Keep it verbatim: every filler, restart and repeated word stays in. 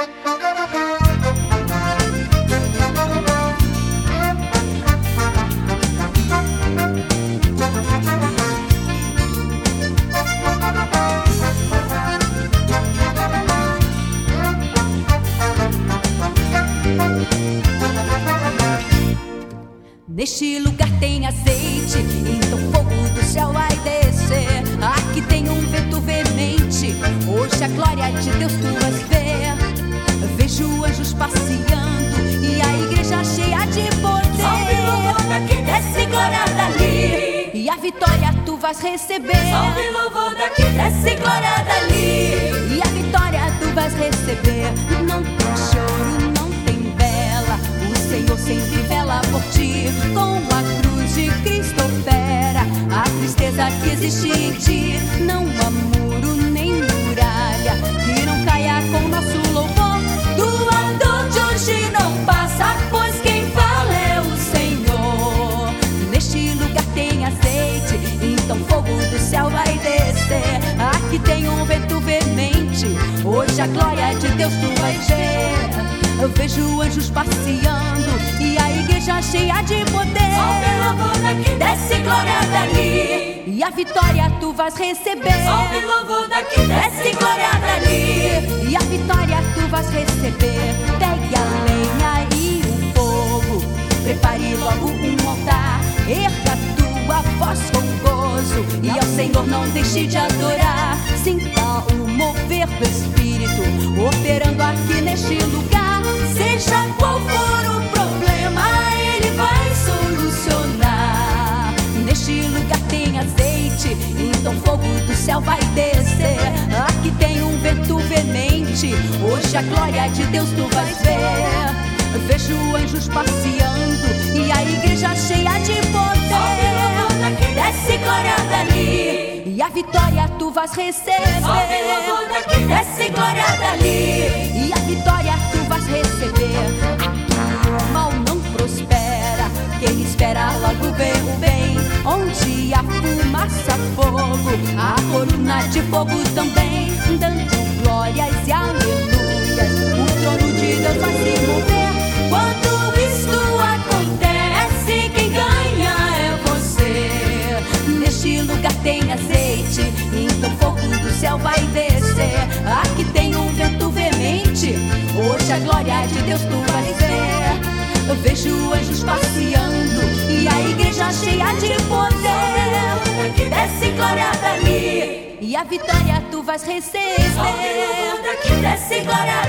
Neste lugar tem azeite, então fogo do céu vai descer. Aqui tem um vento veemente, hoje a glória de Deus tu vais ver. Vejo anjos passeando e a igreja cheia de poder. Salve louvor daqui, desce glória dali, e a vitória tu vais receber. salve louvor daqui, desce glória dali, E a vitória tu vais receber. Não tem choro, não tem vela, o Senhor sempre vela por ti. Com a cruz de Cristo opera a tristeza que existe em ti. Não há muro nem muralha que não caia com nosso louvor. do lado de hoje não passa, pois quem fala é o Senhor. Neste lugar tem azeite, então fogo do céu vai descer. Aqui tem um vento veemente, hoje a glória de Deus tu vais ver. Eu vejo anjos passeando e a igreja cheia de poder. Salve louvor daqui, desce glória dali, E a vitória tu vais receber. salve louvor daqui, desce glória dali, E a vitória tu vais receber. Pegue a lenha e o fogo, prepare logo um altar. Erga tua voz com gozo e ao Senhor não deixe de adorar. Sinta o mover do Espírito operando aqui neste lugar. seja qual for o problema, Ele vai solucionar. Neste lugar tem azeite, então fogo do céu vai descer. Aqui tem um vento veemente, hoje a glória de Deus tu vais ver. Vejo anjos passeando e a igreja cheia de Salve poder. louvor daqui, desce glória dali, E a vitória tu vais receber. salve louvor daqui, desce glória dali, E a vitória tu vais receber. Aqui o mal não prospera, quem espera logo vê o bem. Onde há fumaça, fogo, a coluna de fogo também. Dando glórias e aleluias, o trono de Deus vai se mover. quando isto acontece, quem ganha é você. Neste lugar tem azeite, então fogo do céu vai descer. Aqui tem um vento veemente, hoje a glória de Deus tu vais ver. Eu vejo anjos passeando e a igreja cheia de poder. Daqui, desce glória dali, E a vitória tu vais receber. salve louvor daqui, desce glória